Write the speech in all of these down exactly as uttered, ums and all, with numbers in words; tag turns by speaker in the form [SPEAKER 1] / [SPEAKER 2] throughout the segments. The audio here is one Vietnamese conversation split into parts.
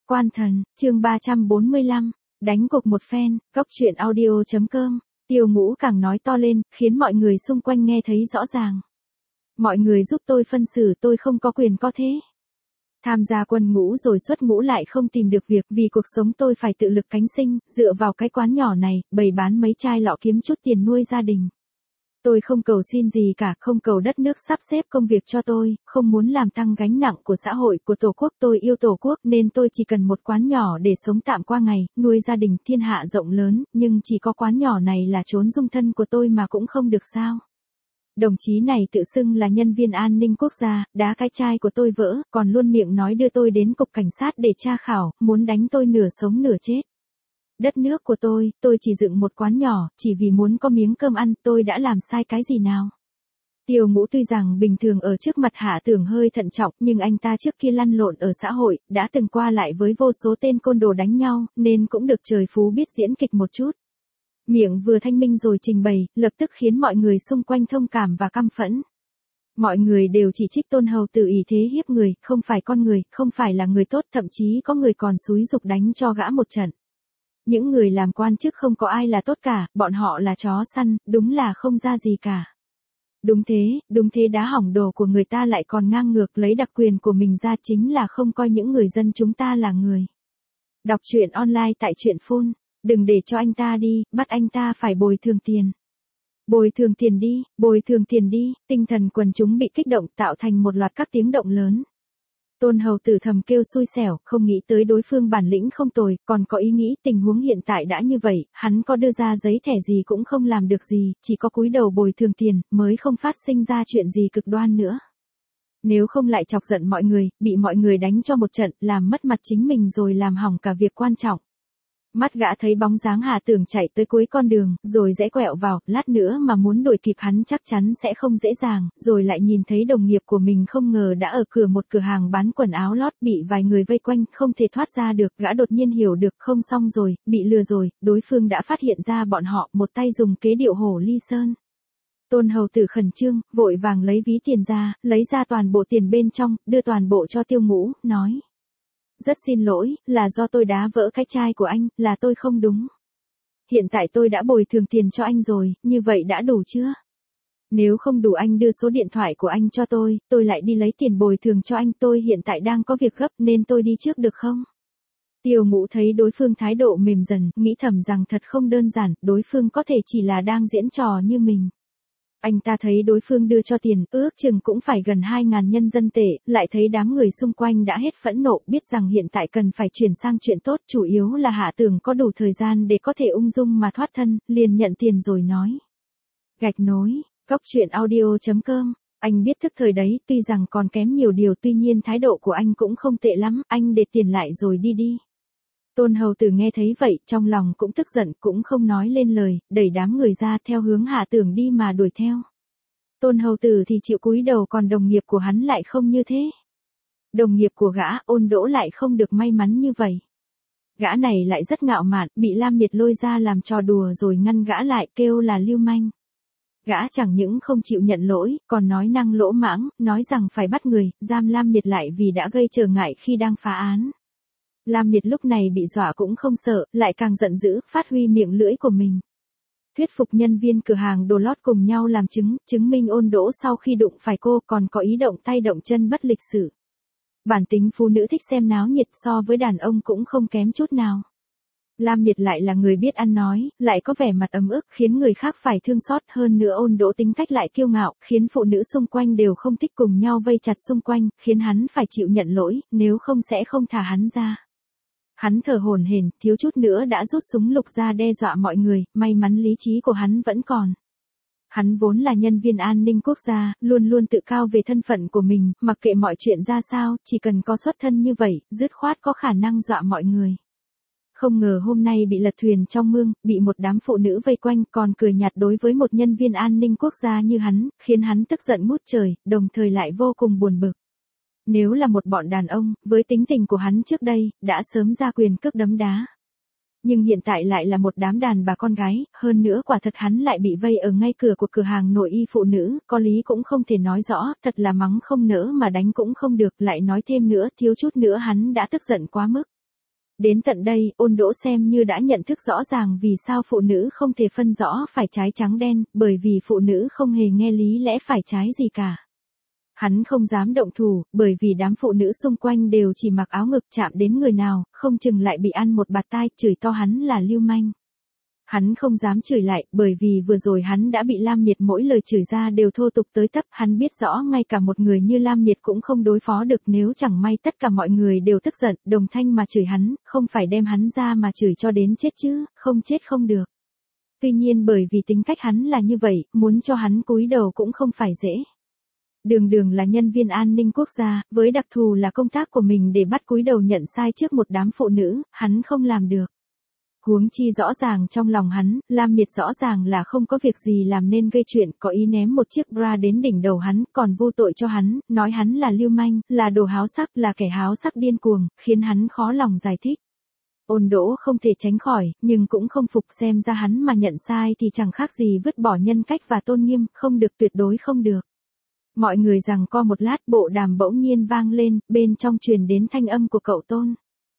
[SPEAKER 1] Quan Thần, chương ba trăm bốn mươi lăm, đánh cuộc một phen, góc truyện audio chấm com. Tiêu Ngũ càng nói to lên, khiến mọi người xung quanh nghe thấy rõ ràng. Mọi người giúp tôi phân xử, tôi không có quyền có thế. Tham gia quân ngũ rồi xuất ngũ lại không tìm được việc, vì cuộc sống tôi phải tự lực cánh sinh, dựa vào cái quán nhỏ này, bày bán mấy chai lọ kiếm chút tiền nuôi gia đình. Tôi không cầu xin gì cả, không cầu đất nước sắp xếp công việc cho tôi, không muốn làm tăng gánh nặng của xã hội, của tổ quốc. Tôi yêu tổ quốc nên tôi chỉ cần một quán nhỏ để sống tạm qua ngày, nuôi gia đình. Thiên hạ rộng lớn, nhưng chỉ có quán nhỏ này là chốn dung thân của tôi mà cũng không được sao. Đồng chí này tự xưng là nhân viên an ninh quốc gia, đá cái chai của tôi vỡ, còn luôn miệng nói đưa tôi đến cục cảnh sát để tra khảo, muốn đánh tôi nửa sống nửa chết. Đất nước của tôi, tôi chỉ dựng một quán nhỏ, chỉ vì muốn có miếng cơm ăn, tôi đã làm sai cái gì nào? Tiêu Ngũ tuy rằng bình thường ở trước mặt Hạ Tưởng hơi thận trọng, nhưng anh ta trước kia lăn lộn ở xã hội, đã từng qua lại với vô số tên côn đồ đánh nhau, nên cũng được trời phú biết diễn kịch một chút. Miệng vừa thanh minh rồi trình bày, lập tức khiến mọi người xung quanh thông cảm và căm phẫn. Mọi người đều chỉ trích Tôn Hầu Tử ỷ thế hiếp người, không phải con người, không phải là người tốt, thậm chí có người còn xúi giục đánh cho gã một trận. Những người làm quan chức không có ai là tốt cả, bọn họ là chó săn, đúng là không ra gì cả. Đúng thế, đúng thế, đá hỏng đồ của người ta lại còn ngang ngược lấy đặc quyền của mình ra, chính là không coi những người dân chúng ta là người. Đọc truyện online tại truyện phone, đừng để cho anh ta đi, bắt anh ta phải bồi thường tiền. Bồi thường tiền đi, bồi thường tiền đi, tinh thần quần chúng bị kích động tạo thành một loạt các tiếng động lớn. Tôn Hầu Tử thầm kêu xui xẻo, không nghĩ tới đối phương bản lĩnh không tồi, còn có ý nghĩ tình huống hiện tại đã như vậy, hắn có đưa ra giấy thẻ gì cũng không làm được gì, chỉ có cúi đầu bồi thường tiền, mới không phát sinh ra chuyện gì cực đoan nữa. Nếu không lại chọc giận mọi người, bị mọi người đánh cho một trận, làm mất mặt chính mình rồi làm hỏng cả việc quan trọng. Mắt gã thấy bóng dáng Hà Tưởng chạy tới cuối con đường, rồi rẽ quẹo vào, lát nữa mà muốn đuổi kịp hắn chắc chắn sẽ không dễ dàng, rồi lại nhìn thấy đồng nghiệp của mình không ngờ đã ở cửa một cửa hàng bán quần áo lót, bị vài người vây quanh, không thể thoát ra được, gã đột nhiên hiểu được, không xong rồi, bị lừa rồi, đối phương đã phát hiện ra bọn họ, một tay dùng kế điệu hổ ly sơn. Tôn Hầu Tử khẩn trương, vội vàng lấy ví tiền ra, lấy ra toàn bộ tiền bên trong, đưa toàn bộ cho Tiêu Ngũ, nói. Rất xin lỗi, là do tôi đá vỡ cái chai của anh, là tôi không đúng. Hiện tại tôi đã bồi thường tiền cho anh rồi, như vậy đã đủ chưa? Nếu không đủ anh đưa số điện thoại của anh cho tôi, tôi lại đi lấy tiền bồi thường cho anh. Tôi hiện tại đang có việc gấp nên tôi đi trước được không? Tiêu Ngũ thấy đối phương thái độ mềm dần, nghĩ thầm rằng thật không đơn giản, đối phương có thể chỉ là đang diễn trò như mình. Anh ta thấy đối phương đưa cho tiền, ước chừng cũng phải gần hai ngàn nhân dân tệ, lại thấy đám người xung quanh đã hết phẫn nộ, biết rằng hiện tại cần phải chuyển sang chuyện tốt, chủ yếu là Hạ Tưởng có đủ thời gian để có thể ung dung mà thoát thân, liền nhận tiền rồi nói. Gạch nối, góc truyện audio chấm com, anh biết thức thời đấy, tuy rằng còn kém nhiều điều, tuy nhiên thái độ của anh cũng không tệ lắm, anh để tiền lại rồi đi đi. Tôn Hầu Tử nghe thấy vậy, trong lòng cũng tức giận, cũng không nói lên lời, đẩy đám người ra theo hướng Hạ Tưởng đi mà đuổi theo. Tôn Hầu Tử thì chịu cúi đầu, còn đồng nghiệp của hắn lại không như thế. Đồng nghiệp của gã, Ôn Đỗ, lại không được may mắn như vậy. Gã này lại rất ngạo mạn, bị Lam Miệt lôi ra làm trò đùa rồi ngăn gã lại, kêu là lưu manh. Gã chẳng những không chịu nhận lỗi, còn nói năng lỗ mãng, nói rằng phải bắt người, giam Lam Miệt lại vì đã gây trở ngại khi đang phá án. Lam Miệt lúc này bị dọa cũng không sợ, lại càng giận dữ, phát huy miệng lưỡi của mình. Thuyết phục nhân viên cửa hàng đồ lót cùng nhau làm chứng, chứng minh Ôn Đỗ sau khi đụng phải cô còn có ý động tay động chân bất lịch sự. Bản tính phụ nữ thích xem náo nhiệt, so với đàn ông cũng không kém chút nào. Lam Miệt lại là người biết ăn nói, lại có vẻ mặt ấm ức, khiến người khác phải thương xót, hơn nữa Ôn Đỗ tính cách lại kiêu ngạo, khiến phụ nữ xung quanh đều không thích, cùng nhau vây chặt xung quanh, khiến hắn phải chịu nhận lỗi, nếu không sẽ không thả hắn ra. Hắn thở hổn hển, thiếu chút nữa đã rút súng lục ra đe dọa mọi người, may mắn lý trí của hắn vẫn còn. Hắn vốn là nhân viên an ninh quốc gia, luôn luôn tự cao về thân phận của mình, mặc kệ mọi chuyện ra sao, chỉ cần có xuất thân như vậy, dứt khoát có khả năng dọa mọi người. Không ngờ hôm nay bị lật thuyền trong mương, bị một đám phụ nữ vây quanh, còn cười nhạt đối với một nhân viên an ninh quốc gia như hắn, khiến hắn tức giận ngút trời, đồng thời lại vô cùng buồn bực. Nếu là một bọn đàn ông, với tính tình của hắn trước đây, đã sớm ra quyền cước đấm đá. Nhưng hiện tại lại là một đám đàn bà con gái, hơn nữa quả thật hắn lại bị vây ở ngay cửa của cửa hàng nội y phụ nữ, có lý cũng không thể nói rõ, thật là mắng không nỡ mà đánh cũng không được, lại nói thêm nữa, thiếu chút nữa hắn đã tức giận quá mức. Đến tận đây, Ôn Đỗ xem như đã nhận thức rõ ràng vì sao phụ nữ không thể phân rõ phải trái trắng đen, bởi vì phụ nữ không hề nghe lý lẽ phải trái gì cả. Hắn không dám động thủ, bởi vì đám phụ nữ xung quanh đều chỉ mặc áo ngực, chạm đến người nào, không chừng lại bị ăn một bạt tai, chửi to hắn là lưu manh. Hắn không dám chửi lại, bởi vì vừa rồi hắn đã bị Lam Miệt mỗi lời chửi ra đều thô tục tới tấp, hắn biết rõ ngay cả một người như Lam Miệt cũng không đối phó được, nếu chẳng may tất cả mọi người đều tức giận, đồng thanh mà chửi hắn, không phải đem hắn ra mà chửi cho đến chết chứ, không chết không được. Tuy nhiên bởi vì tính cách hắn là như vậy, muốn cho hắn cúi đầu cũng không phải dễ. Đường Đường là nhân viên an ninh quốc gia, với đặc thù là công tác của mình để bắt cúi đầu nhận sai trước một đám phụ nữ, hắn không làm được. Huống chi rõ ràng trong lòng hắn, Lam Miệt rõ ràng là không có việc gì làm nên gây chuyện, có ý ném một chiếc bra đến đỉnh đầu hắn, còn vô tội cho hắn, nói hắn là lưu manh, là đồ háo sắc, là kẻ háo sắc điên cuồng, khiến hắn khó lòng giải thích. Ôn Đỗ không thể tránh khỏi, nhưng cũng không phục, xem ra hắn mà nhận sai thì chẳng khác gì vứt bỏ nhân cách và tôn nghiêm, không được, tuyệt đối không được. Mọi người giằng co một lát, bộ đàm bỗng nhiên vang lên, bên trong truyền đến thanh âm của cậu Tôn.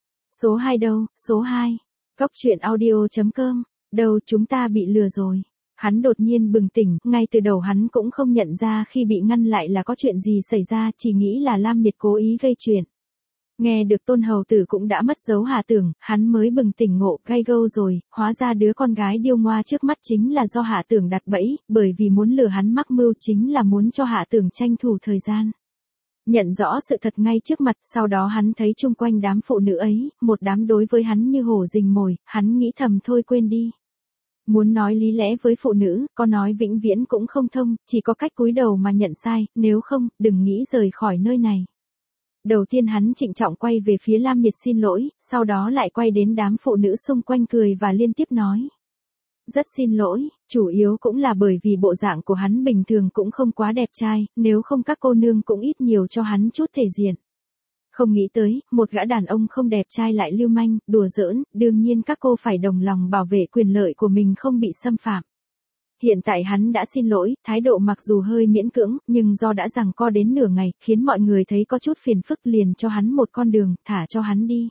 [SPEAKER 1] Số hai đâu, số hai. Cóc truyện audio chấm com, đâu chúng ta bị lừa rồi. Hắn đột nhiên bừng tỉnh, ngay từ đầu hắn cũng không nhận ra khi bị ngăn lại là có chuyện gì xảy ra, chỉ nghĩ là Lam Miệt cố ý gây chuyện. Nghe được Tôn hầu tử cũng đã mất dấu Hạ Tưởng, hắn mới bừng tỉnh ngộ, gay gâu rồi, hóa ra đứa con gái điêu ngoa trước mắt chính là do Hạ Tưởng đặt bẫy, bởi vì muốn lừa hắn mắc mưu chính là muốn cho Hạ Tưởng tranh thủ thời gian. Nhận rõ sự thật ngay trước mặt, sau đó hắn thấy chung quanh đám phụ nữ ấy, một đám đối với hắn như hổ rình mồi, hắn nghĩ thầm thôi quên đi. Muốn nói lý lẽ với phụ nữ, có nói vĩnh viễn cũng không thông, chỉ có cách cúi đầu mà nhận sai, nếu không, đừng nghĩ rời khỏi nơi này. Đầu tiên hắn trịnh trọng quay về phía Lam Miệt xin lỗi, sau đó lại quay đến đám phụ nữ xung quanh cười và liên tiếp nói. Rất xin lỗi, chủ yếu cũng là bởi vì bộ dạng của hắn bình thường cũng không quá đẹp trai, nếu không các cô nương cũng ít nhiều cho hắn chút thể diện. Không nghĩ tới, một gã đàn ông không đẹp trai lại lưu manh, đùa giỡn, đương nhiên các cô phải đồng lòng bảo vệ quyền lợi của mình không bị xâm phạm. Hiện tại hắn đã xin lỗi, thái độ mặc dù hơi miễn cưỡng, nhưng do đã giằng co đến nửa ngày, khiến mọi người thấy có chút phiền phức liền cho hắn một con đường, thả cho hắn đi.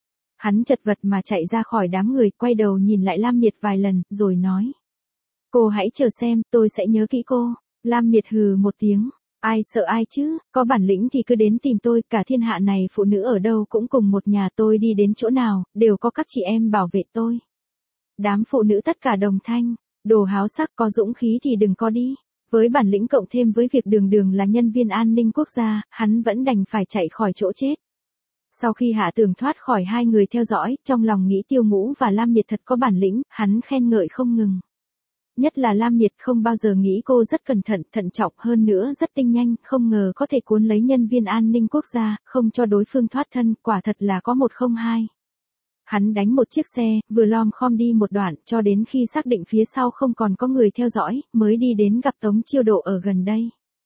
[SPEAKER 1] Hắn chật vật mà chạy ra khỏi đám người, quay đầu nhìn lại Lam Miệt vài lần, rồi nói. Cô hãy chờ xem, tôi sẽ nhớ kỹ cô. Lam Miệt hừ một tiếng. Ai sợ ai chứ, có bản lĩnh thì cứ đến tìm tôi, cả thiên hạ này phụ nữ ở đâu cũng cùng một nhà, tôi đi đến chỗ nào, đều có các chị em bảo vệ tôi. Đám phụ nữ tất cả đồng thanh. Đồ háo sắc, có dũng khí thì đừng có đi. Với bản lĩnh cộng thêm với việc Đường Đường là nhân viên an ninh quốc gia, hắn vẫn đành phải chạy khỏi chỗ chết. Sau khi Hạ Tưởng thoát khỏi hai người theo dõi, trong lòng nghĩ Tiêu Ngũ và Lam Miệt thật có bản lĩnh, hắn khen ngợi không ngừng. Nhất là Lam Miệt không bao giờ nghĩ cô rất cẩn thận, thận trọng, hơn nữa rất tinh nhanh, không ngờ có thể cuốn lấy nhân viên an ninh quốc gia, không cho đối phương thoát thân, quả thật là có một không hai. Hắn đánh một chiếc xe, vừa lom khom đi một đoạn, cho đến khi xác định phía sau không còn có người theo dõi, mới đi đến gặp Tống Chiêu Độ ở gần đây.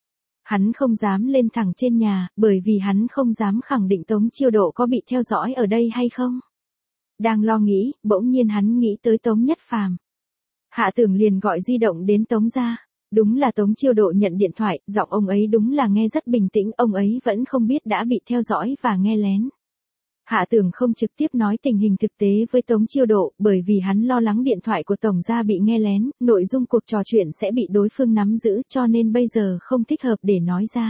[SPEAKER 1] Hắn không dám lên thẳng trên nhà, bởi vì hắn không dám khẳng định Tống Chiêu Độ có bị theo dõi ở đây hay không. Đang lo nghĩ, bỗng nhiên hắn nghĩ tới Tống Nhất Phàm. Hạ Tưởng liền gọi di động đến Tống gia. Đúng là Tống Chiêu Độ nhận điện thoại, giọng ông ấy đúng là nghe rất bình tĩnh, ông ấy vẫn không biết đã bị theo dõi và nghe lén. Hạ Tưởng không trực tiếp nói tình hình thực tế với Tống Chiêu Độ, bởi vì hắn lo lắng điện thoại của Tổng gia bị nghe lén, nội dung cuộc trò chuyện sẽ bị đối phương nắm giữ, cho nên bây giờ không thích hợp để nói ra.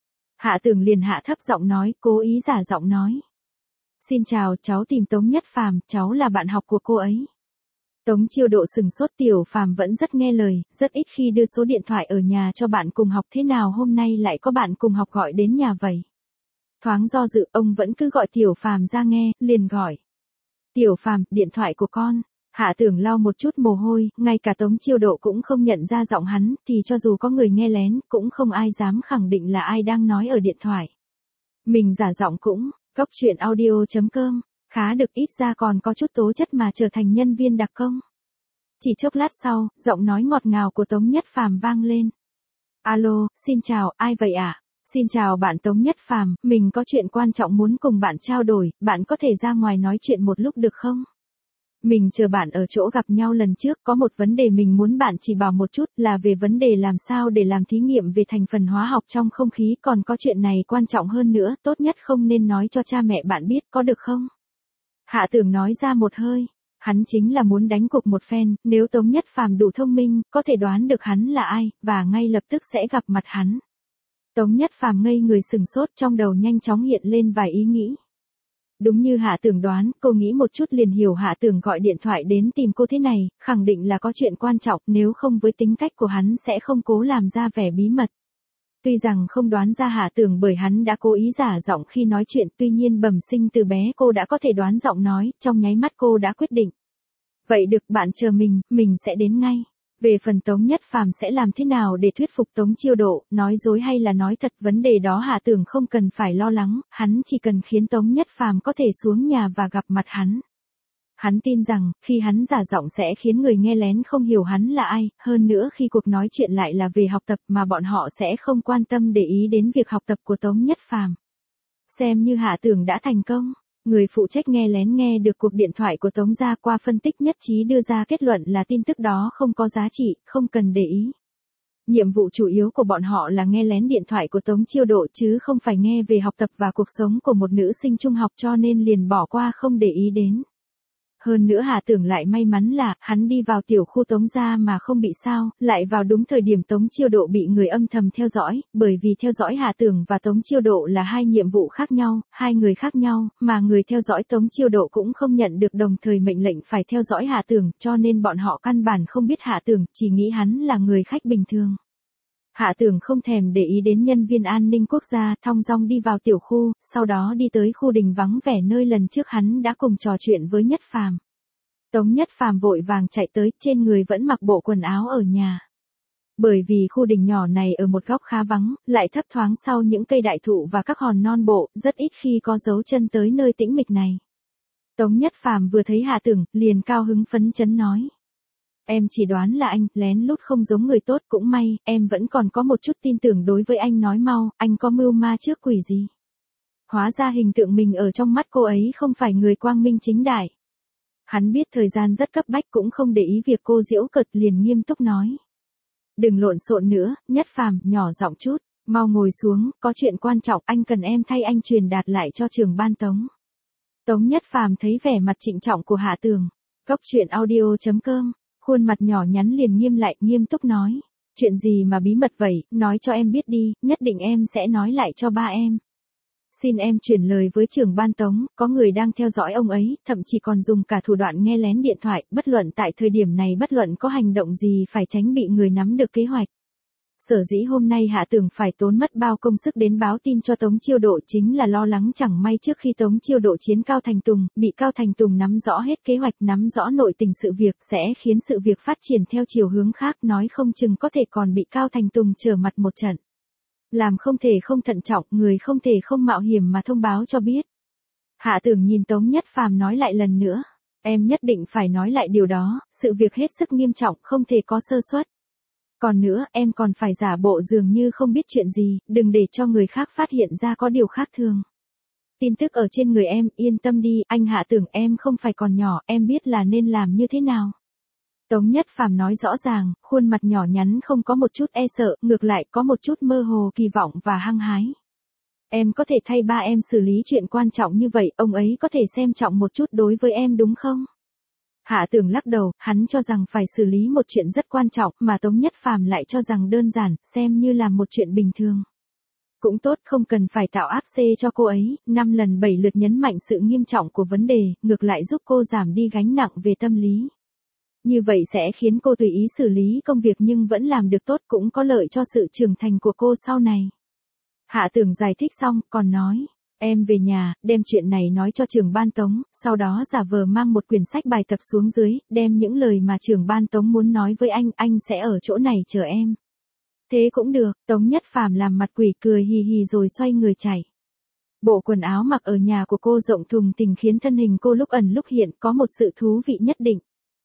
[SPEAKER 1] Hạ Tưởng liền hạ thấp giọng nói, cố ý giả giọng nói. Xin chào, cháu tìm Tống Nhất Phàm, cháu là bạn học của cô ấy. Tống Chiêu Độ sừng sốt, Tiểu Phàm vẫn rất nghe lời, rất ít khi đưa số điện thoại ở nhà cho bạn cùng học, thế nào hôm nay lại có bạn cùng học gọi đến nhà vậy? Thoáng do dự, ông vẫn cứ gọi Tiểu Phàm ra nghe, liền gọi. Tiểu Phàm, điện thoại của con. Hạ Tưởng lau một chút mồ hôi, ngay cả Tống Chiêu Độ cũng không nhận ra giọng hắn, thì cho dù có người nghe lén, cũng không ai dám khẳng định là ai đang nói ở điện thoại. Mình giả giọng cũng, cóc truyện audio chấm com, khá được, ít ra còn có chút tố chất mà trở thành nhân viên đặc công. Chỉ chốc lát sau, giọng nói ngọt ngào của Tống Nhất Phàm vang lên. Alo, xin chào, ai vậy ạ? À? Xin chào bạn Tống Nhất Phàm, mình có chuyện quan trọng muốn cùng bạn trao đổi, bạn có thể ra ngoài nói chuyện một lúc được không? Mình chờ bạn ở chỗ gặp nhau lần trước, có một vấn đề mình muốn bạn chỉ bảo một chút, là về vấn đề làm sao để làm thí nghiệm về thành phần hóa học trong không khí, còn có chuyện này quan trọng hơn nữa, tốt nhất không nên nói cho cha mẹ bạn biết, có được không? Hạ Tưởng nói ra một hơi. Hắn chính là muốn đánh cục một phen, nếu Tống Nhất Phàm đủ thông minh, có thể đoán được hắn là ai, và ngay lập tức sẽ gặp mặt hắn. Tống Nhất Phàm ngây người sừng sốt, trong đầu nhanh chóng hiện lên vài ý nghĩ. Đúng như Hạ Tưởng đoán, cô nghĩ một chút liền hiểu Hạ Tưởng gọi điện thoại đến tìm cô thế này, khẳng định là có chuyện quan trọng, nếu không với tính cách của hắn sẽ không cố làm ra vẻ bí mật. Tuy rằng không đoán ra Hạ Tưởng bởi hắn đã cố ý giả giọng khi nói chuyện, tuy nhiên bẩm sinh từ bé cô đã có thể đoán giọng nói, trong nháy mắt cô đã quyết định. Vậy được, bạn chờ mình, mình sẽ đến ngay. Về phần Tống Nhất Phàm sẽ làm thế nào để thuyết phục Tống Chiêu Độ, nói dối hay là nói thật, vấn đề đó Hạ Tưởng không cần phải lo lắng, hắn chỉ cần khiến Tống Nhất Phàm có thể xuống nhà và gặp mặt hắn. Hắn tin rằng, khi hắn giả giọng sẽ khiến người nghe lén không hiểu hắn là ai, hơn nữa khi cuộc nói chuyện lại là về học tập mà bọn họ sẽ không quan tâm để ý đến việc học tập của Tống Nhất Phàm. Xem như Hạ Tưởng đã thành công. Người phụ trách nghe lén nghe được cuộc điện thoại của Tống gia, qua phân tích nhất trí đưa ra kết luận là tin tức đó không có giá trị, không cần để ý. Nhiệm vụ chủ yếu của bọn họ là nghe lén điện thoại của Tống Chiêu Độ chứ không phải nghe về học tập và cuộc sống của một nữ sinh trung học, cho nên liền bỏ qua không để ý đến. Hơn nữa Hạ Tưởng lại may mắn là, hắn đi vào tiểu khu Tống gia mà không bị sao, lại vào đúng thời điểm Tống Chiêu Độ bị người âm thầm theo dõi, bởi vì theo dõi Hạ Tưởng và Tống Chiêu Độ là hai nhiệm vụ khác nhau, hai người khác nhau, mà người theo dõi Tống Chiêu Độ cũng không nhận được đồng thời mệnh lệnh phải theo dõi Hạ Tưởng, cho nên bọn họ căn bản không biết Hạ Tưởng, chỉ nghĩ hắn là người khách bình thường. Hạ Tưởng không thèm để ý đến nhân viên an ninh quốc gia, thong dong đi vào tiểu khu, sau đó đi tới khu đình vắng vẻ nơi lần trước hắn đã cùng trò chuyện với Nhất Phàm. Tống Nhất Phàm vội vàng chạy tới, trên người vẫn mặc bộ quần áo ở nhà. Bởi vì khu đình nhỏ này ở một góc khá vắng, lại thấp thoáng sau những cây đại thụ và các hòn non bộ, rất ít khi có dấu chân tới nơi tĩnh mịch này. Tống Nhất Phàm vừa thấy Hạ Tưởng, liền cao hứng phấn chấn nói. Em chỉ đoán là anh, lén lút không giống người tốt, cũng may, em vẫn còn có một chút tin tưởng đối với anh, nói mau, anh có mưu ma trước quỷ gì. Hóa ra hình tượng mình ở trong mắt cô ấy không phải người quang minh chính đại. Hắn biết thời gian rất cấp bách cũng không để ý việc cô giễu cợt, liền nghiêm túc nói. Đừng lộn xộn nữa, Nhất Phàm, nhỏ giọng chút, mau ngồi xuống, có chuyện quan trọng anh cần em thay anh truyền đạt lại cho trưởng ban Tống. Tống Nhất Phàm thấy vẻ mặt trịnh trọng của Hạ Tưởng. Cốc truyện audio chấm com. Khuôn mặt nhỏ nhắn liền nghiêm lại, nghiêm túc nói. Chuyện gì mà bí mật vậy, nói cho em biết đi, nhất định em sẽ nói lại cho ba em. Xin em chuyển lời với trưởng ban Tống, có người đang theo dõi ông ấy, thậm chí còn dùng cả thủ đoạn nghe lén điện thoại, bất luận tại thời điểm này bất luận có hành động gì phải tránh bị người nắm được kế hoạch. Sở dĩ hôm nay Hạ Tưởng phải tốn mất bao công sức đến báo tin cho Tống Chiêu Độ chính là lo lắng chẳng may trước khi Tống Chiêu Độ chiến Cao Thành Tùng, bị Cao Thành Tùng nắm rõ hết kế hoạch, nắm rõ nội tình sự việc, sẽ khiến sự việc phát triển theo chiều hướng khác, nói không chừng có thể còn bị Cao Thành Tùng trở mặt một trận. Làm không thể không thận trọng, người không thể không mạo hiểm mà thông báo cho biết. Hạ Tưởng nhìn Tống Nhất Phàm nói lại lần nữa, em nhất định phải nói lại điều đó, sự việc hết sức nghiêm trọng, không thể có sơ suất. Còn nữa, em còn phải giả bộ dường như không biết chuyện gì, đừng để cho người khác phát hiện ra có điều khác thường. Tin tức ở trên người em, yên tâm đi, anh Hạ Tưởng, em không phải còn nhỏ, em biết là nên làm như thế nào. Tống Nhất Phàm nói rõ ràng, khuôn mặt nhỏ nhắn không có một chút e sợ, ngược lại có một chút mơ hồ kỳ vọng và hăng hái. Em có thể thay ba em xử lý chuyện quan trọng như vậy, ông ấy có thể xem trọng một chút đối với em đúng không? Hạ Tưởng lắc đầu, hắn cho rằng phải xử lý một chuyện rất quan trọng, mà Tống Nhất Phàm lại cho rằng đơn giản, xem như là một chuyện bình thường. Cũng tốt, không cần phải tạo áp xê cho cô ấy, năm lần bảy lượt nhấn mạnh sự nghiêm trọng của vấn đề, ngược lại giúp cô giảm đi gánh nặng về tâm lý. Như vậy sẽ khiến cô tùy ý xử lý công việc nhưng vẫn làm được tốt, cũng có lợi cho sự trưởng thành của cô sau này. Hạ Tưởng giải thích xong, còn nói. Em về nhà, đem chuyện này nói cho trưởng ban Tống, sau đó giả vờ mang một quyển sách bài tập xuống dưới, đem những lời mà trưởng ban Tống muốn nói với anh, anh sẽ ở chỗ này chờ em. Thế cũng được, Tống Nhất Phàm làm mặt quỷ cười hì hì rồi xoay người chạy. Bộ quần áo mặc ở nhà của cô rộng thùng thình khiến thân hình cô lúc ẩn lúc hiện, có một sự thú vị nhất định.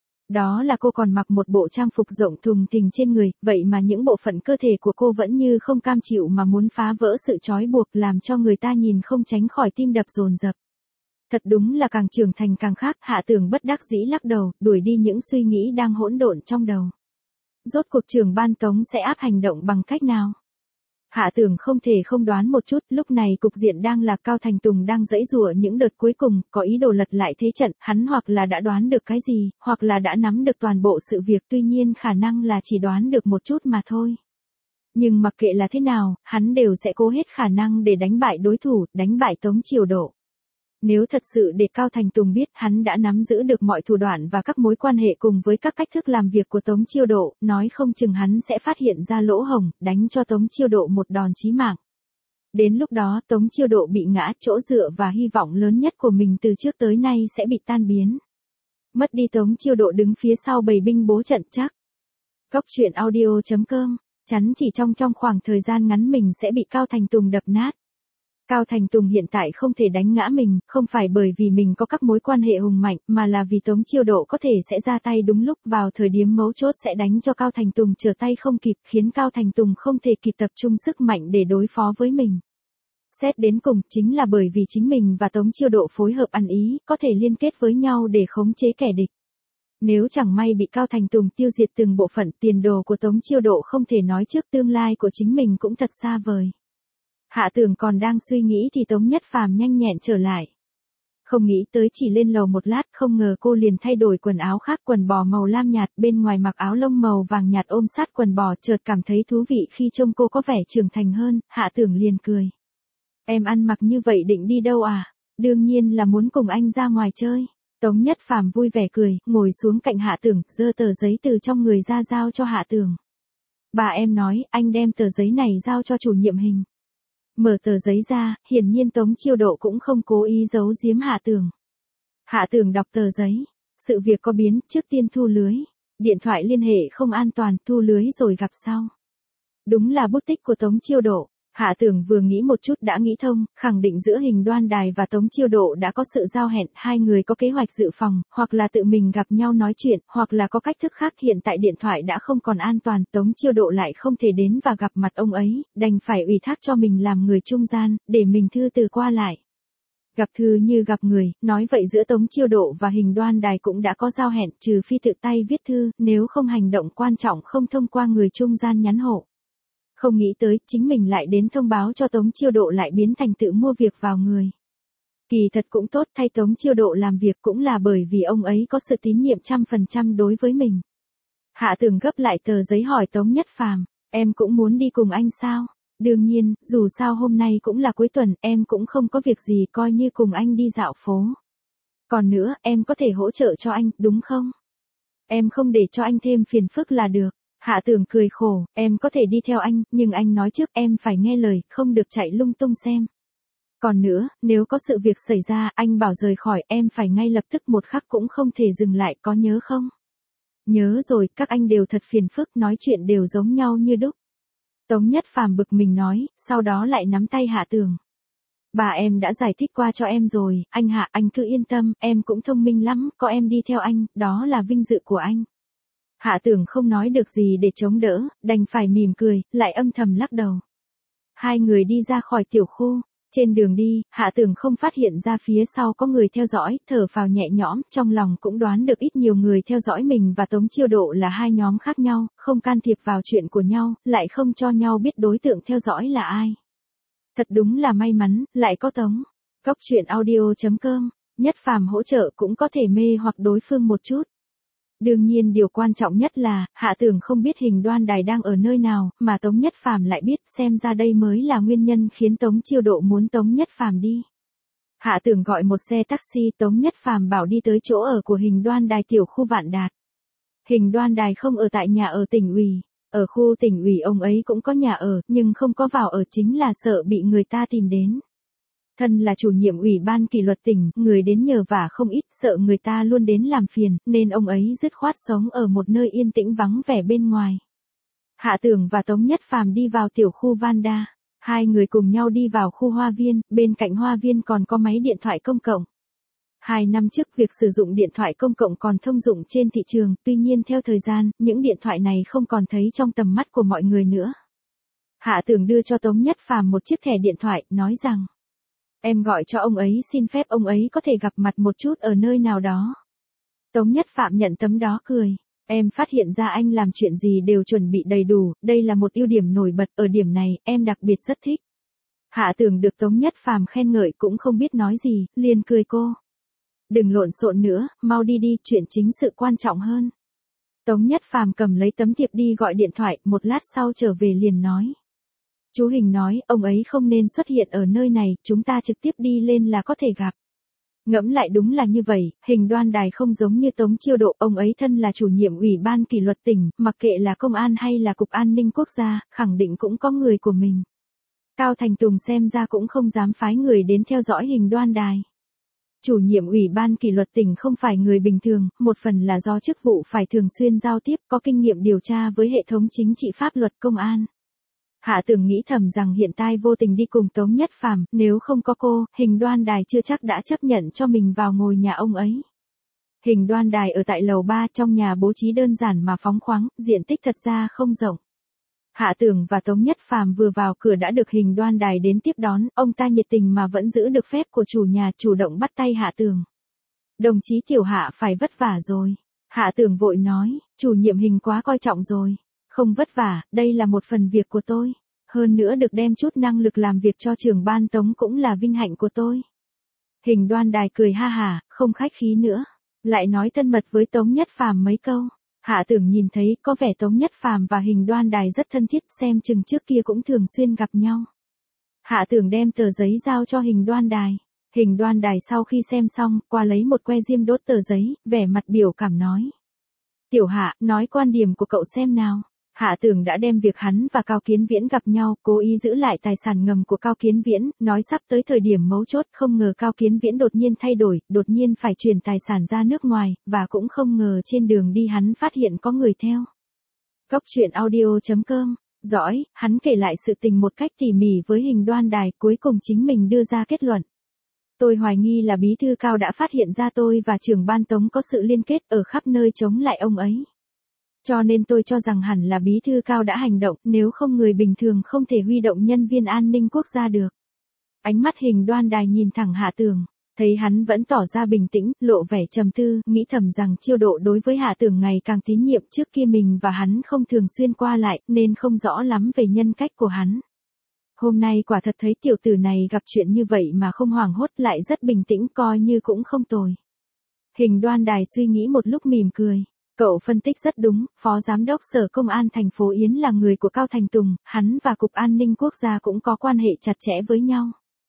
[SPEAKER 1] Đó là cô còn mặc một bộ trang phục rộng thùng thình trên người, vậy mà những bộ phận cơ thể của cô vẫn như không cam chịu mà muốn phá vỡ sự trói buộc, làm cho người ta nhìn không tránh khỏi tim đập dồn dập. Thật đúng là càng trưởng thành càng khác, Hạ Tưởng bất đắc dĩ lắc đầu, đuổi đi những suy nghĩ đang hỗn độn trong đầu. Rốt cuộc trưởng ban Tống sẽ áp hành động bằng cách nào? Hạ Tưởng không thể không đoán một chút, lúc này cục diện đang là Cao Thành Tùng đang giãy giụa những đợt cuối cùng, có ý đồ lật lại thế trận, hắn hoặc là đã đoán được cái gì, hoặc là đã nắm được toàn bộ sự việc, tuy nhiên khả năng là chỉ đoán được một chút mà thôi. Nhưng mặc kệ là thế nào, hắn đều sẽ cố hết khả năng để đánh bại đối thủ, đánh bại Tống Chiêu Độ. Nếu thật sự để Cao Thành Tùng biết hắn đã nắm giữ được mọi thủ đoạn và các mối quan hệ cùng với các cách thức làm việc của Tống Chiêu Độ, nói không chừng hắn sẽ phát hiện ra lỗ hổng, đánh cho Tống Chiêu Độ một đòn chí mạng. Đến lúc đó Tống Chiêu Độ bị ngã, chỗ dựa và hy vọng lớn nhất của mình từ trước tới nay sẽ bị tan biến. Mất đi Tống Chiêu Độ đứng phía sau bầy binh bố trận chắc. Cốc truyện audio chấm com, chắn chỉ trong trong khoảng thời gian ngắn mình sẽ bị Cao Thành Tùng đập nát. Cao Thành Tùng hiện tại không thể đánh ngã mình, không phải bởi vì mình có các mối quan hệ hùng mạnh, mà là vì Tống Chiêu Độ có thể sẽ ra tay đúng lúc, vào thời điểm mấu chốt sẽ đánh cho Cao Thành Tùng trở tay không kịp, khiến Cao Thành Tùng không thể kịp tập trung sức mạnh để đối phó với mình. Xét đến cùng, chính là bởi vì chính mình và Tống Chiêu Độ phối hợp ăn ý, có thể liên kết với nhau để khống chế kẻ địch. Nếu chẳng may bị Cao Thành Tùng tiêu diệt từng bộ phận, tiền đồ của Tống Chiêu Độ không thể nói trước, tương lai của chính mình cũng thật xa vời. Hạ Tưởng còn đang suy nghĩ thì Tống Nhất Phàm nhanh nhẹn trở lại. Không nghĩ tới chỉ lên lầu một lát, không ngờ cô liền thay đổi quần áo khác, quần bò màu lam nhạt, bên ngoài mặc áo lông màu vàng nhạt ôm sát quần bò, chợt cảm thấy thú vị khi trông cô có vẻ trưởng thành hơn, Hạ Tưởng liền cười. Em ăn mặc như vậy định đi đâu à? Đương nhiên là muốn cùng anh ra ngoài chơi. Tống Nhất Phàm vui vẻ cười, ngồi xuống cạnh Hạ Tưởng, giơ tờ giấy từ trong người ra giao cho Hạ Tưởng. Bà em nói, anh đem tờ giấy này giao cho chủ nhiệm hình. Mở tờ giấy ra, hiển nhiên Tống Chiêu Độ cũng không cố ý giấu giếm Hạ Tưởng. Hạ Tưởng đọc tờ giấy. Sự việc có biến, trước tiên thu lưới. Điện thoại liên hệ không an toàn, thu lưới rồi gặp sau. Đúng là bút tích của Tống Chiêu Độ. Hạ Tưởng vừa nghĩ một chút đã nghĩ thông, khẳng định giữa Hình Đoan Đài và Tống Chiêu Độ đã có sự giao hẹn, hai người có kế hoạch dự phòng, hoặc là tự mình gặp nhau nói chuyện, hoặc là có cách thức khác. Hiện tại điện thoại đã không còn an toàn, Tống Chiêu Độ lại không thể đến và gặp mặt ông ấy, đành phải ủy thác cho mình làm người trung gian, để mình thư từ qua lại. Gặp thư như gặp người, nói vậy giữa Tống Chiêu Độ và Hình Đoan Đài cũng đã có giao hẹn, trừ phi tự tay viết thư, nếu không hành động quan trọng không thông qua người trung gian nhắn hộ. Không nghĩ tới, chính mình lại đến thông báo cho Tống Chiêu Độ lại biến thành tự mua việc vào người. Kỳ thật cũng tốt, thay Tống Chiêu Độ làm việc cũng là bởi vì ông ấy có sự tín nhiệm trăm phần trăm đối với mình. Hạ Tưởng gấp lại tờ giấy hỏi Tống Nhất Phàm, em cũng muốn đi cùng anh sao? Đương nhiên, dù sao hôm nay cũng là cuối tuần, em cũng không có việc gì, coi như cùng anh đi dạo phố. Còn nữa, em có thể hỗ trợ cho anh, đúng không? Em không để cho anh thêm phiền phức là được. Hạ Tưởng cười khổ, em có thể đi theo anh, nhưng anh nói trước em phải nghe lời, không được chạy lung tung xem. Còn nữa, nếu có sự việc xảy ra, anh bảo rời khỏi, em phải ngay lập tức, một khắc cũng không thể dừng lại, có nhớ không? Nhớ rồi, các anh đều thật phiền phức, nói chuyện đều giống nhau như đúc. Tống Nhất Phàm bực mình nói, sau đó lại nắm tay Hạ Tưởng. Bà em đã giải thích qua cho em rồi, anh Hạ, anh cứ yên tâm, em cũng thông minh lắm, có em đi theo anh, đó là vinh dự của anh. Hạ Tưởng không nói được gì để chống đỡ, đành phải mỉm cười, lại âm thầm lắc đầu. Hai người đi ra khỏi tiểu khu, trên đường đi, Hạ Tưởng không phát hiện ra phía sau có người theo dõi, thở phào nhẹ nhõm, trong lòng cũng đoán được ít nhiều người theo dõi mình và Tống Chiêu Độ là hai nhóm khác nhau, không can thiệp vào chuyện của nhau, lại không cho nhau biết đối tượng theo dõi là ai. Thật đúng là may mắn, lại có Tống. Cốc truyện audio chấm com, Nhất Phàm hỗ trợ cũng có thể mê hoặc đối phương một chút. Đương nhiên điều quan trọng nhất là, Hạ Tưởng không biết Hình Đoan Đài đang ở nơi nào, mà Tống Nhất Phàm lại biết, xem ra đây mới là nguyên nhân khiến Tống Chiêu Độ muốn Tống Nhất Phàm đi. Hạ Tưởng gọi một xe taxi, Tống Nhất Phàm bảo đi tới chỗ ở của Hình Đoan Đài tiểu khu Vạn Đạt. Hình Đoan Đài không ở tại nhà ở tỉnh ủy, ở khu tỉnh ủy ông ấy cũng có nhà ở, nhưng không có vào ở, chính là sợ bị người ta tìm đến. Thân là chủ nhiệm ủy ban kỷ luật tỉnh, người đến nhờ vả không ít, sợ người ta luôn đến làm phiền, nên ông ấy dứt khoát sống ở một nơi yên tĩnh vắng vẻ bên ngoài. Hạ Tưởng và Tống Nhất Phàm đi vào tiểu khu Vanda. Hai người cùng nhau đi vào khu hoa viên, bên cạnh hoa viên còn có máy điện thoại công cộng. Hai năm trước việc sử dụng điện thoại công cộng còn thông dụng trên thị trường, tuy nhiên theo thời gian, những điện thoại này không còn thấy trong tầm mắt của mọi người nữa. Hạ Tưởng đưa cho Tống Nhất Phàm một chiếc thẻ điện thoại, nói rằng, em gọi cho ông ấy, xin phép ông ấy có thể gặp mặt một chút ở nơi nào đó. Tống Nhất Phàm nhận tấm đó cười. Em phát hiện ra anh làm chuyện gì đều chuẩn bị đầy đủ, đây là một ưu điểm nổi bật, ở điểm này, em đặc biệt rất thích. Hạ Tường được Tống Nhất Phàm khen ngợi cũng không biết nói gì, liền cười cô. Đừng lộn xộn nữa, mau đi đi, chuyện chính sự quan trọng hơn. Tống Nhất Phàm cầm lấy tấm thiệp đi gọi điện thoại, một lát sau trở về liền nói. Chú Hình nói, ông ấy không nên xuất hiện ở nơi này, chúng ta trực tiếp đi lên là có thể gặp. Ngẫm lại đúng là như vậy, Hình Đoan Đài không giống như Tống Chiêu Độ, ông ấy thân là chủ nhiệm ủy ban kỷ luật tỉnh, mặc kệ là công an hay là cục an ninh quốc gia, khẳng định cũng có người của mình. Cao Thành Tùng xem ra cũng không dám phái người đến theo dõi Hình Đoan Đài. Chủ nhiệm ủy ban kỷ luật tỉnh không phải người bình thường, một phần là do chức vụ phải thường xuyên giao tiếp, có kinh nghiệm điều tra với hệ thống chính trị pháp luật công an. Hạ Tường nghĩ thầm rằng hiện tại vô tình đi cùng Tống Nhất Phàm, nếu không có cô, Hình Đoan Đài chưa chắc đã chấp nhận cho mình vào ngồi nhà ông ấy. Hình Đoan Đài ở tại lầu ba, trong nhà bố trí đơn giản mà phóng khoáng, diện tích thật ra không rộng. Hạ Tường và Tống Nhất Phàm vừa vào cửa đã được Hình Đoan Đài đến tiếp đón, ông ta nhiệt tình mà vẫn giữ được phép của chủ nhà, chủ động bắt tay Hạ Tường. Đồng chí Tiểu Hạ phải vất vả rồi. Hạ Tường vội nói, chủ nhiệm Hình quá coi trọng rồi. Không vất vả, đây là một phần việc của tôi. Hơn nữa được đem chút năng lực làm việc cho trưởng ban Tống cũng là vinh hạnh của tôi. Hình Đoan Đài cười ha hả, không khách khí nữa. Lại nói thân mật với Tống Nhất Phàm mấy câu. Hạ Tường nhìn thấy có vẻ Tống Nhất Phàm và Hình Đoan Đài rất thân thiết, xem chừng trước kia cũng thường xuyên gặp nhau. Hạ Tường đem tờ giấy giao cho Hình Đoan Đài. Hình Đoan Đài sau khi xem xong, qua lấy một que diêm đốt tờ giấy, vẻ mặt biểu cảm nói. Tiểu Hạ, nói quan điểm của cậu xem nào. Hạ Tường đã đem việc hắn và Cao Kiến Viễn gặp nhau, cố ý giữ lại tài sản ngầm của Cao Kiến Viễn, nói sắp tới thời điểm mấu chốt, không ngờ Cao Kiến Viễn đột nhiên thay đổi, đột nhiên phải chuyển tài sản ra nước ngoài, và cũng không ngờ trên đường đi hắn phát hiện có người theo. Góc truyện audio chấm com, dõi, hắn kể lại sự tình một cách tỉ mỉ với Hình Đoan Đài, cuối cùng chính mình đưa ra kết luận. Tôi hoài nghi là bí thư Cao đã phát hiện ra tôi và trưởng ban Tống có sự liên kết ở khắp nơi chống lại ông ấy. Cho nên tôi cho rằng hẳn là bí thư Cao đã hành động, nếu không người bình thường không thể huy động nhân viên an ninh quốc gia được. Ánh mắt Hình Đoan Đài nhìn thẳng Hạ Tường, thấy hắn vẫn tỏ ra bình tĩnh, lộ vẻ trầm tư, nghĩ thầm rằng Chiêu Độ đối với Hạ Tường ngày càng tín nhiệm, trước kia mình và hắn không thường xuyên qua lại, nên không rõ lắm về nhân cách của hắn. Hôm nay quả thật thấy tiểu tử này gặp chuyện như vậy mà không hoảng hốt, lại rất bình tĩnh, coi như cũng không tồi. Hình Đoan Đài suy nghĩ một lúc mỉm cười. Cậu phân tích rất đúng, Phó Giám đốc Sở Công an thành phố Yến là người của Cao Thành Tùng, hắn và Cục An ninh Quốc gia cũng có quan hệ chặt chẽ với nhau.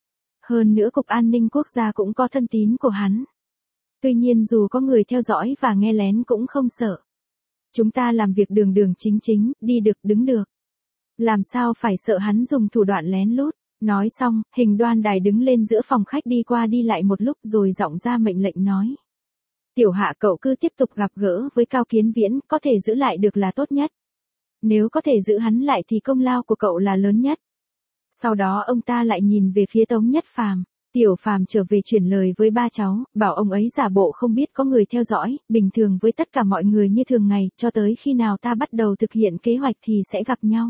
[SPEAKER 1] Hơn nữa Cục An ninh Quốc gia cũng có thân tín của hắn. Tuy nhiên dù có người theo dõi và nghe lén cũng không sợ. Chúng ta làm việc đường đường chính chính, đi được đứng được. Làm sao phải sợ hắn dùng thủ đoạn lén lút. Nói xong, Hình Đoan Đài đứng lên giữa phòng khách đi qua đi lại một lúc rồi giọng ra mệnh lệnh nói. Tiểu Hạ, cậu cứ tiếp tục gặp gỡ với Cao Kiến Viễn, có thể giữ lại được là tốt nhất. Nếu có thể giữ hắn lại thì công lao của cậu là lớn nhất. Sau đó ông ta lại nhìn về phía Tống Nhất Phàm. Tiểu Phàm trở về chuyển lời với ba cháu, bảo ông ấy giả bộ không biết có người theo dõi, bình thường với tất cả mọi người như thường ngày, cho tới khi nào ta bắt đầu thực hiện kế hoạch thì sẽ gặp nhau.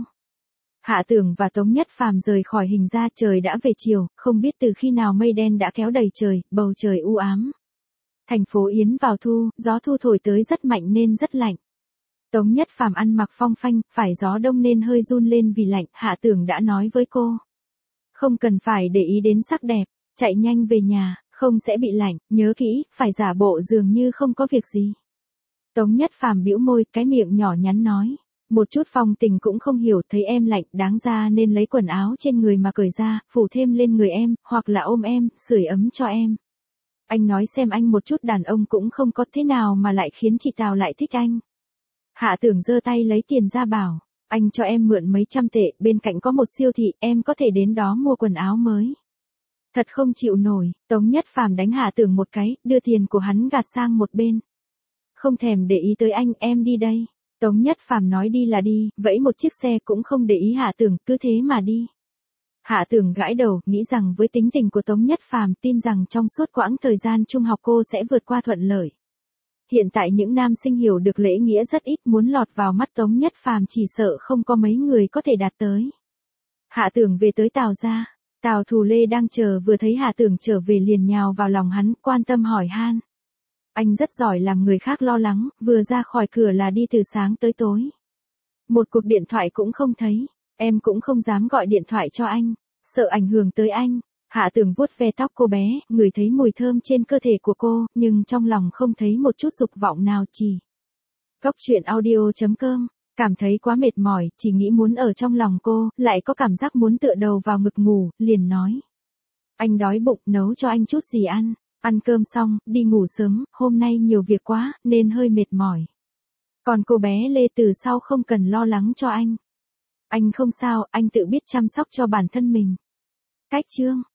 [SPEAKER 1] Hạ Tường và Tống Nhất Phàm rời khỏi Hình ra, trời đã về chiều, không biết từ khi nào mây đen đã kéo đầy trời, bầu trời u ám. Thành phố Yến vào thu, gió thu thổi tới rất mạnh nên rất lạnh. Tống Nhất Phàm ăn mặc phong phanh, phải gió đông nên hơi run lên vì lạnh, Hạ Tường đã nói với cô. Không cần phải để ý đến sắc đẹp, chạy nhanh về nhà, không sẽ bị lạnh, nhớ kỹ, phải giả bộ dường như không có việc gì. Tống Nhất Phàm bĩu môi, cái miệng nhỏ nhắn nói. Một chút phong tình cũng không hiểu, thấy em lạnh, đáng ra nên lấy quần áo trên người mà cởi ra, phủ thêm lên người em, hoặc là ôm em, sưởi ấm cho em. Anh nói xem, anh một chút đàn ông cũng không có, thế nào mà lại khiến chị Tào lại thích anh. Hạ Tường giơ tay lấy tiền ra bảo, anh cho em mượn mấy trăm tệ, bên cạnh có một siêu thị, em có thể đến đó mua quần áo mới. Thật không chịu nổi, Tống Nhất Phàm đánh Hạ Tường một cái, đưa tiền của hắn gạt sang một bên. Không thèm để ý tới anh, em đi đây. Tống Nhất Phàm nói đi là đi, vẫy một chiếc xe cũng không để ý Hạ Tường, cứ thế mà đi. Hạ Tường gãi đầu, nghĩ rằng với tính tình của Tống Nhất Phàm, tin rằng trong suốt quãng thời gian trung học cô sẽ vượt qua thuận lợi. Hiện tại những nam sinh hiểu được lễ nghĩa rất ít, muốn lọt vào mắt Tống Nhất Phàm chỉ sợ không có mấy người có thể đạt tới. Hạ Tường về tới Tào gia, Tào Thù Lê đang chờ, vừa thấy Hạ Tường trở về liền nhào vào lòng hắn, quan tâm hỏi han. Anh rất giỏi làm người khác lo lắng, vừa ra khỏi cửa là đi từ sáng tới tối. Một cuộc điện thoại cũng không thấy, em cũng không dám gọi điện thoại cho anh, sợ ảnh hưởng tới anh. Hạ Tưởng vuốt ve tóc cô bé, ngửi thấy mùi thơm trên cơ thể của cô, nhưng trong lòng không thấy một chút dục vọng nào chỉ. Cốc truyện audio chấm com, cảm thấy quá mệt mỏi, chỉ nghĩ muốn ở trong lòng cô, lại có cảm giác muốn tựa đầu vào ngực ngủ, liền nói. Anh đói bụng, nấu cho anh chút gì ăn, ăn cơm xong, đi ngủ sớm, hôm nay nhiều việc quá, nên hơi mệt mỏi. Còn cô bé Lê từ sau không cần lo lắng cho anh. Anh không sao, anh tự biết chăm sóc cho bản thân mình. Cách chương